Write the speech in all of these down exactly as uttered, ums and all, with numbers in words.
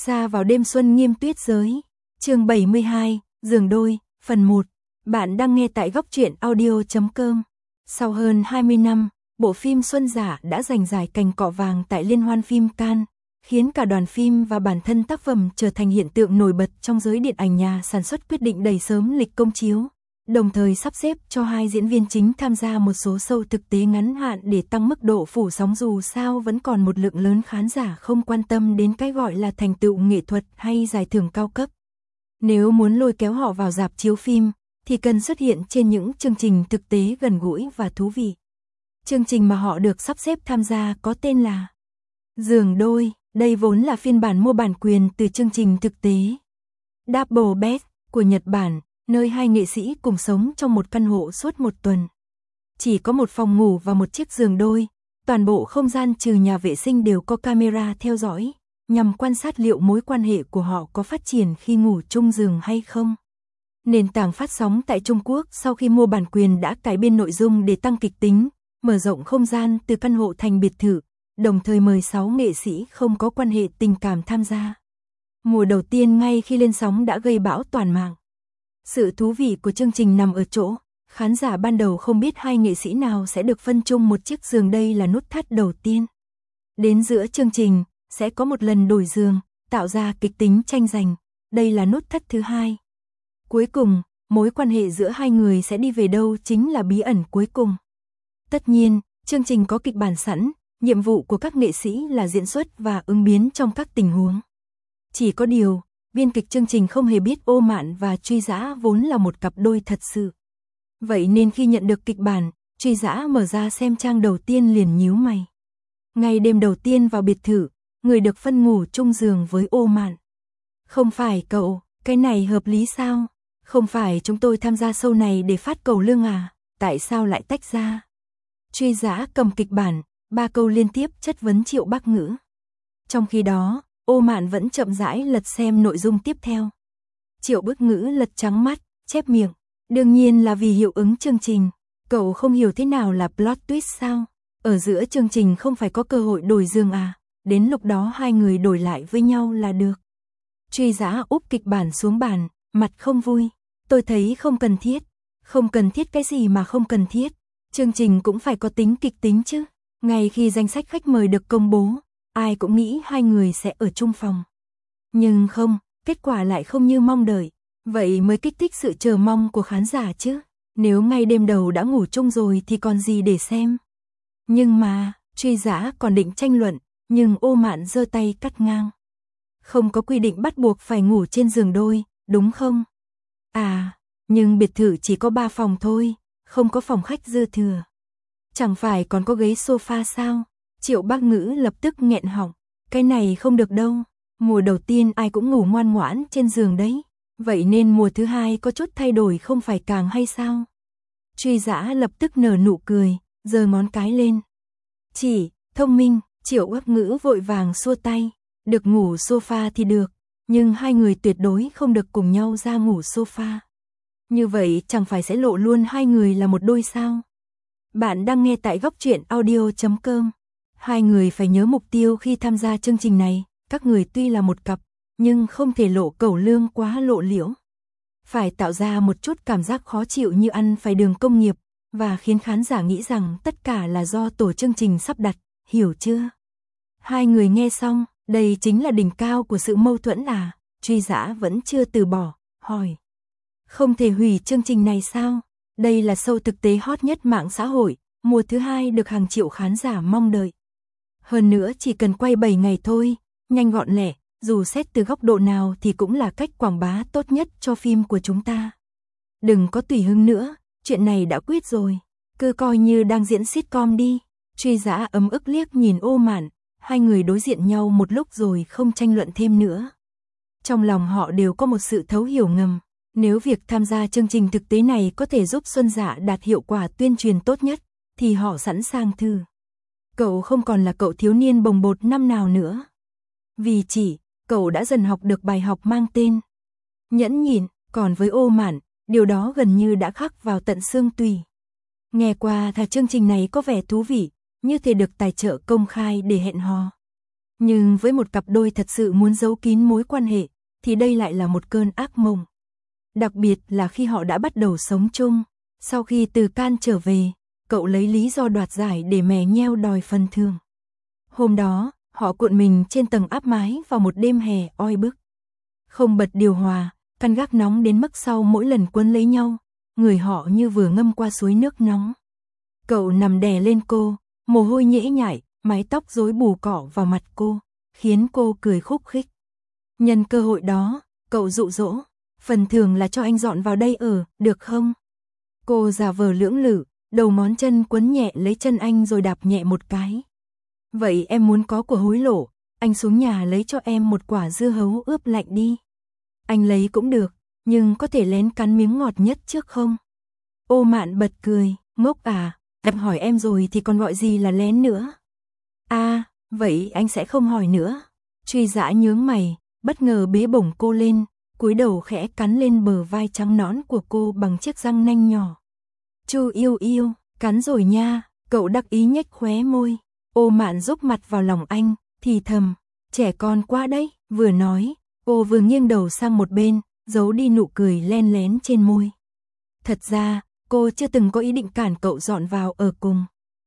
Xa vào đêm xuân nghiêm tuyết giới. Chương bảy mươi hai, giường đôi, phần một. Bạn đang nghe tại góc truyện audio chấm com. Sau hơn hai mươi năm, bộ phim Xuân Dạ đã giành giải cành cọ vàng tại Liên hoan phim Cannes, khiến cả đoàn phim và bản thân tác phẩm trở thành hiện tượng nổi bật trong giới điện ảnh. Nhà sản xuất quyết định đẩy sớm lịch công chiếu, đồng thời sắp xếp cho hai diễn viên chính tham gia một số show thực tế ngắn hạn để tăng mức độ phủ sóng, dù sao vẫn còn một lượng lớn khán giả không quan tâm đến cái gọi là thành tựu nghệ thuật hay giải thưởng cao cấp. Nếu muốn lôi kéo họ vào rạp chiếu phim, thì cần xuất hiện trên những chương trình thực tế gần gũi và thú vị. Chương trình mà họ được sắp xếp tham gia có tên là Giường Đôi. Đây vốn là phiên bản mua bản quyền từ chương trình thực tế Double Bed của Nhật Bản, nơi hai nghệ sĩ cùng sống trong một căn hộ suốt một tuần. Chỉ có một phòng ngủ và một chiếc giường đôi, toàn bộ không gian trừ nhà vệ sinh đều có camera theo dõi, nhằm quan sát liệu mối quan hệ của họ có phát triển khi ngủ chung giường hay không. Nền tảng phát sóng tại Trung Quốc sau khi mua bản quyền đã cải biên nội dung để tăng kịch tính, mở rộng không gian từ căn hộ thành biệt thự, đồng thời mời sáu nghệ sĩ không có quan hệ tình cảm tham gia. Mùa đầu tiên ngay khi lên sóng đã gây bão toàn mạng. Sự thú vị của chương trình nằm ở chỗ, khán giả ban đầu không biết hai nghệ sĩ nào sẽ được phân chung một chiếc giường. Đây là nút thắt đầu tiên. Đến giữa chương trình, sẽ có một lần đổi giường, tạo ra kịch tính tranh giành. Đây là nút thắt thứ hai. Cuối cùng, mối quan hệ giữa hai người sẽ đi về đâu chính là bí ẩn cuối cùng. Tất nhiên, chương trình có kịch bản sẵn, nhiệm vụ của các nghệ sĩ là diễn xuất và ứng biến trong các tình huống. Chỉ có điều, biên kịch chương trình không hề biết Ô Mạn và Truy Dã vốn là một cặp đôi thật sự. Vậy nên khi nhận được kịch bản, Truy Dã mở ra xem trang đầu tiên liền nhíu mày. Ngày đêm đầu tiên vào biệt thự, người được phân ngủ chung giường với Ô Mạn. Không phải cậu, cái này hợp lý sao? Không phải chúng tôi tham gia show này để phát cầu lương à? Tại sao lại tách ra? Truy Dã cầm kịch bản, ba câu liên tiếp chất vấn Triệu Bắc Ngữ. Trong khi đó, Ô Mạn vẫn chậm rãi lật xem nội dung tiếp theo. Triệu Bắc Ngữ lật trắng mắt, chép miệng. Đương nhiên là vì hiệu ứng chương trình. Cậu không hiểu thế nào là plot twist sao? Ở giữa chương trình không phải có cơ hội đổi giường à? Đến lúc đó hai người đổi lại với nhau là được. Truy Dã úp kịch bản xuống bàn, mặt không vui. Tôi thấy không cần thiết. Không cần thiết cái gì mà không cần thiết? Chương trình cũng phải có tính kịch tính chứ. Ngay khi danh sách khách mời được công bố, ai cũng nghĩ hai người sẽ ở chung phòng. Nhưng không, kết quả lại không như mong đợi. Vậy mới kích thích sự chờ mong của khán giả chứ. Nếu ngay đêm đầu đã ngủ chung rồi thì còn gì để xem. Nhưng mà, Truy Dã còn định tranh luận, nhưng Ô Mạn giơ tay cắt ngang. Không có quy định bắt buộc phải ngủ trên giường đôi, đúng không? À, nhưng biệt thự chỉ có ba phòng thôi, không có phòng khách dư thừa. Chẳng phải còn có ghế sofa sao? Triệu Bắc Ngữ lập tức nghẹn họng. Cái này không được đâu. Mùa đầu tiên ai cũng ngủ ngoan ngoãn trên giường đấy. Vậy nên mùa thứ hai có chút thay đổi không phải càng hay sao? Truy Dã lập tức nở nụ cười, giơ ngón cái lên. Chỉ, thông minh. Triệu Bắc Ngữ vội vàng xua tay. Được ngủ sofa thì được, nhưng hai người tuyệt đối không được cùng nhau ra ngủ sofa. Như vậy chẳng phải sẽ lộ luôn hai người là một đôi sao? Bạn đang nghe tại góc truyện audio chấm com. Hai người phải nhớ mục tiêu khi tham gia chương trình này, các người tuy là một cặp, nhưng không thể lộ cẩu lương quá lộ liễu. Phải tạo ra một chút cảm giác khó chịu như ăn phải đường công nghiệp, và khiến khán giả nghĩ rằng tất cả là do tổ chương trình sắp đặt, hiểu chưa? Hai người nghe xong, đây chính là đỉnh cao của sự mâu thuẫn à? Truy Dã vẫn chưa từ bỏ, hỏi. Không thể hủy chương trình này sao? Đây là show thực tế hot nhất mạng xã hội, mùa thứ hai được hàng triệu khán giả mong đợi. Hơn nữa chỉ cần quay bảy ngày thôi, nhanh gọn lẹ, dù xét từ góc độ nào thì cũng là cách quảng bá tốt nhất cho phim của chúng ta. Đừng có tùy hứng nữa, chuyện này đã quyết rồi, cứ coi như đang diễn sitcom đi. Truy Dã ấm ức liếc nhìn Ô Mạn, hai người đối diện nhau một lúc rồi không tranh luận thêm nữa. Trong lòng họ đều có một sự thấu hiểu ngầm. Nếu việc tham gia chương trình thực tế này có thể giúp Xuân Dạ đạt hiệu quả tuyên truyền tốt nhất, thì họ sẵn sàng thử. Cậu không còn là cậu thiếu niên bồng bột năm nào nữa. Vì chỉ, cậu đã dần học được bài học mang tên nhẫn nhịn, còn với Ô Mạn, điều đó gần như đã khắc vào tận xương tủy. Nghe qua thà chương trình này có vẻ thú vị, như thể được tài trợ công khai để hẹn hò. Nhưng với một cặp đôi thật sự muốn giấu kín mối quan hệ, thì đây lại là một cơn ác mộng. Đặc biệt là khi họ đã bắt đầu sống chung. Sau khi từ Cannes trở về, cậu lấy lý do đoạt giải để mè nheo đòi phần thưởng. Hôm đó, họ cuộn mình trên tầng áp mái vào một đêm hè oi bức. Không bật điều hòa, căn gác nóng đến mức sau mỗi lần quấn lấy nhau, người họ như vừa ngâm qua suối nước nóng. Cậu nằm đè lên cô, mồ hôi nhễ nhại, mái tóc rối bù cỏ vào mặt cô, khiến cô cười khúc khích. Nhân cơ hội đó, cậu dụ dỗ, phần thưởng là cho anh dọn vào đây ở, được không? Cô giả vờ lưỡng lự, đầu ngón chân quấn nhẹ lấy chân anh rồi đạp nhẹ một cái. Vậy em muốn có của hối lộ, anh xuống nhà lấy cho em một quả dưa hấu ướp lạnh đi. Anh lấy cũng được, nhưng có thể lén cắn miếng ngọt nhất trước không? Ô Mạn bật cười, ngốc à, em hỏi em rồi thì còn gọi gì là lén nữa. À, vậy anh sẽ không hỏi nữa. Truy Dã nhướng mày, bất ngờ bế bổng cô lên, cúi đầu khẽ cắn lên bờ vai trắng nõn của cô bằng chiếc răng nanh nhỏ. Chu yêu yêu, cắn rồi nha, cậu đắc ý nhếch khóe môi. Ô Mạn rúc mặt vào lòng anh, thì thầm, trẻ con quá đấy, vừa nói, cô vừa nghiêng đầu sang một bên, giấu đi nụ cười len lén trên môi. Thật ra, cô chưa từng có ý định cản cậu dọn vào ở cùng.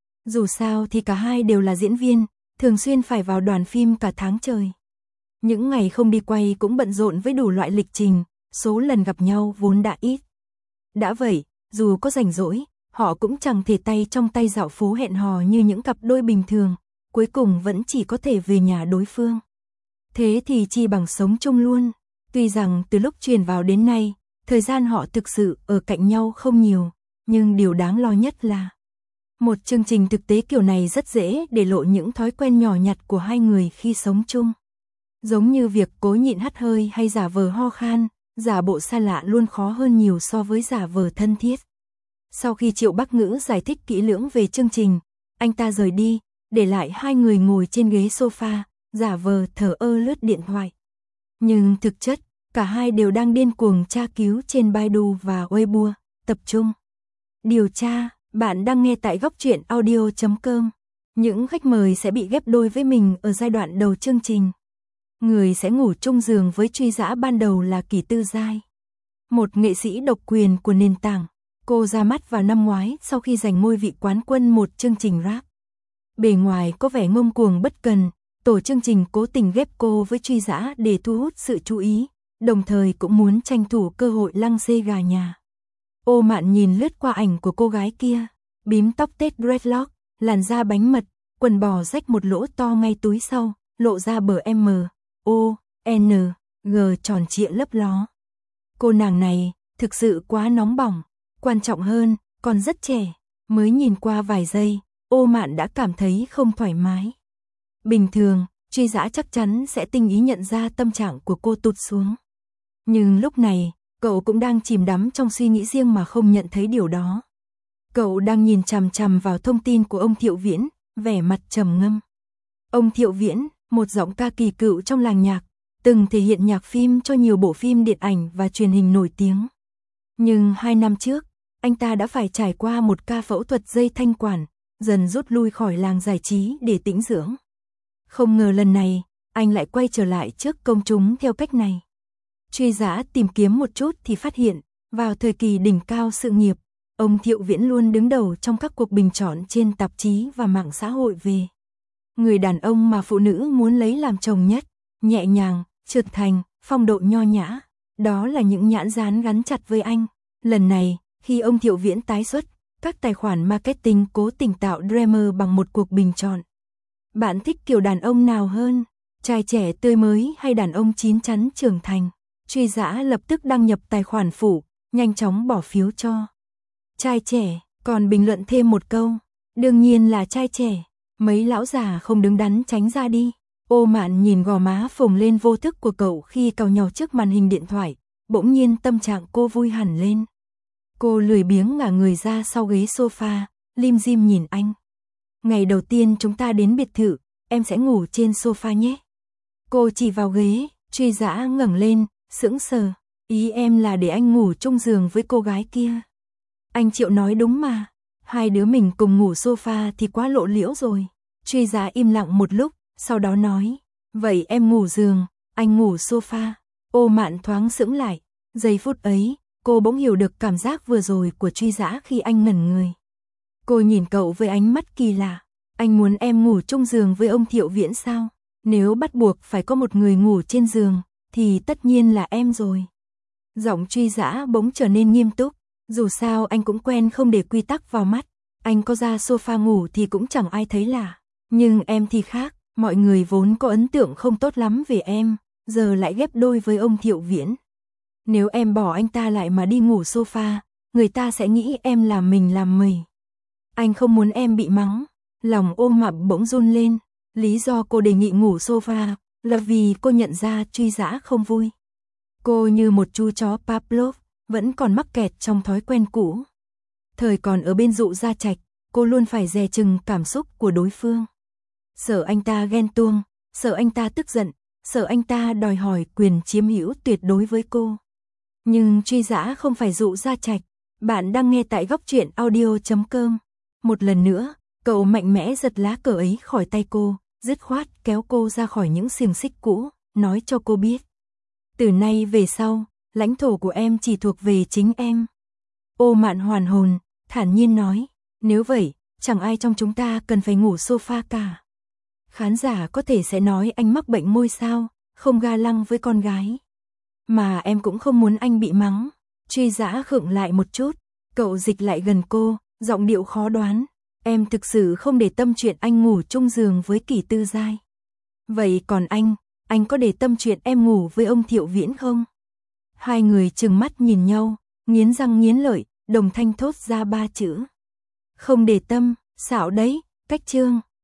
Dù sao thì cả hai đều là diễn viên, thường xuyên phải vào đoàn phim cả tháng trời. Những ngày không đi quay cũng bận rộn với đủ loại lịch trình, số lần gặp nhau vốn đã ít. Đã vậy, dù có rảnh rỗi, họ cũng chẳng thể tay trong tay dạo phố hẹn hò như những cặp đôi bình thường, cuối cùng vẫn chỉ có thể về nhà đối phương. Thế thì chi bằng sống chung luôn. Tuy rằng từ lúc chuyển vào đến nay, thời gian họ thực sự ở cạnh nhau không nhiều, nhưng điều đáng lo nhất là một chương trình thực tế kiểu này rất dễ để lộ những thói quen nhỏ nhặt của hai người khi sống chung. Giống như việc cố nhịn hắt hơi hay giả vờ ho khan, giả bộ xa lạ luôn khó hơn nhiều so với giả vờ thân thiết. Sau khi Triệu Bắc Ngữ giải thích kỹ lưỡng về chương trình, anh ta rời đi, để lại hai người ngồi trên ghế sofa, giả vờ thờ ơ lướt điện thoại. Nhưng thực chất, cả hai đều đang điên cuồng tra cứu trên Baidu và Weibo, tập trung điều tra. Bạn đang nghe tại góc truyện audio chấm com. Những khách mời sẽ bị ghép đôi với mình ở giai đoạn đầu chương trình. Người sẽ ngủ chung giường với Truy Dã ban đầu là Kỷ Tư Giai, một nghệ sĩ độc quyền của nền tảng. Cô ra mắt vào năm ngoái sau khi giành ngôi vị quán quân một chương trình rap. Bề ngoài có vẻ ngông cuồng bất cần, tổ chương trình cố tình ghép cô với Truy Dã để thu hút sự chú ý, đồng thời cũng muốn tranh thủ cơ hội lăng xê gà nhà. Ô Mạn nhìn lướt qua ảnh của cô gái kia, bím tóc tết dreadlock, làn da bánh mật, quần bò rách một lỗ to ngay túi sau, lộ ra bờ M, O, N, G tròn trịa lấp ló. Cô nàng này, thực sự quá nóng bỏng, quan trọng hơn, còn rất trẻ, mới nhìn qua vài giây, Ô Mạn đã cảm thấy không thoải mái. Bình thường, Truy Dã chắc chắn sẽ tinh ý nhận ra tâm trạng của cô tụt xuống. Nhưng lúc này, cậu cũng đang chìm đắm trong suy nghĩ riêng mà không nhận thấy điều đó. Cậu đang nhìn chằm chằm vào thông tin của ông Thiệu Viễn, vẻ mặt trầm ngâm. Ông Thiệu Viễn, một giọng ca kỳ cựu trong làng nhạc, từng thể hiện nhạc phim cho nhiều bộ phim điện ảnh và truyền hình nổi tiếng. Nhưng hai năm trước, anh ta đã phải trải qua một ca phẫu thuật dây thanh quản, dần rút lui khỏi làng giải trí để tĩnh dưỡng. Không ngờ lần này, anh lại quay trở lại trước công chúng theo cách này. Truy Dã tìm kiếm một chút thì phát hiện, vào thời kỳ đỉnh cao sự nghiệp, ông Thiệu Viễn luôn đứng đầu trong các cuộc bình chọn trên tạp chí và mạng xã hội về người đàn ông mà phụ nữ muốn lấy làm chồng nhất, nhẹ nhàng, trưởng thành, phong độ nho nhã. Đó là những nhãn dán gắn chặt với anh. Lần này, khi ông Thiệu Viễn tái xuất, các tài khoản marketing cố tình tạo drama bằng một cuộc bình chọn. Bạn thích kiểu đàn ông nào hơn? Trai trẻ tươi mới hay đàn ông chín chắn trưởng thành? Truy Dã lập tức đăng nhập tài khoản phụ, nhanh chóng bỏ phiếu cho trai trẻ, còn bình luận thêm một câu, đương nhiên là trai trẻ, mấy lão già không đứng đắn tránh ra đi. Ô Mạn nhìn gò má phồng lên vô thức của cậu khi cào nhau trước màn hình điện thoại, bỗng nhiên tâm trạng cô vui hẳn lên. Cô lười biếng ngả người ra sau ghế sofa, lim dim nhìn anh. Ngày đầu tiên chúng ta đến biệt thự, em sẽ ngủ trên sofa nhé. Cô chỉ vào ghế, Truy Dã ngẩng lên, sững sờ, ý em là để anh ngủ chung giường với cô gái kia. Anh Triệu nói đúng mà, hai đứa mình cùng ngủ sofa thì quá lộ liễu rồi. Truy Dã im lặng một lúc, sau đó nói, vậy em ngủ giường, anh ngủ sofa. Ô Mạn thoáng sững lại, giây phút ấy, cô bỗng hiểu được cảm giác vừa rồi của Truy Dã khi anh ngẩn người. Cô nhìn cậu với ánh mắt kỳ lạ, anh muốn em ngủ chung giường với ông Thiệu Viễn sao? Nếu bắt buộc phải có một người ngủ trên giường, thì tất nhiên là em rồi. Giọng Truy Dã bỗng trở nên nghiêm túc, dù sao anh cũng quen không để quy tắc vào mắt, anh có ra sofa ngủ thì cũng chẳng ai thấy lạ. Nhưng em thì khác, mọi người vốn có ấn tượng không tốt lắm về em, giờ lại ghép đôi với ông Thiệu Viễn. Nếu em bỏ anh ta lại mà đi ngủ sofa, người ta sẽ nghĩ em làm mình làm mày. Anh không muốn em bị mắng. Lòng Ô Mạn bỗng run lên, lý do cô đề nghị ngủ sofa là vì cô nhận ra Truy Dã không vui. Cô như một chú chó Pavlov, vẫn còn mắc kẹt trong thói quen cũ. Thời còn ở bên Dụ Gia Trạch, cô luôn phải dè chừng cảm xúc của đối phương. Sợ anh ta ghen tuông, sợ anh ta tức giận, sợ anh ta đòi hỏi quyền chiếm hữu tuyệt đối với cô. Nhưng Truy Dã không phải Dụ Gia Trạch. Bạn đang nghe tại góc truyện audio chấm com. Một lần nữa, cậu mạnh mẽ giật lá cờ ấy khỏi tay cô, dứt khoát kéo cô ra khỏi những xiềng xích cũ, nói cho cô biết. Từ nay về sau, lãnh thổ của em chỉ thuộc về chính em. Ô Mạn hoàn hồn, thản nhiên nói, nếu vậy, chẳng ai trong chúng ta cần phải ngủ sofa cả. Khán giả có thể sẽ nói anh mắc bệnh môi sao, không ga lăng với con gái. Mà em cũng không muốn anh bị mắng. Truy Dã khựng lại một chút, cậu dịch lại gần cô, giọng điệu khó đoán. Em thực sự không để tâm chuyện anh ngủ chung giường với Kỷ Tư Giai. Vậy còn anh, anh có để tâm chuyện em ngủ với ông Thiệu Viễn không? Hai người trừng mắt nhìn nhau, nghiến răng nghiến lợi, đồng thanh thốt ra ba chữ. Không để tâm, xạo đấy, cách chương.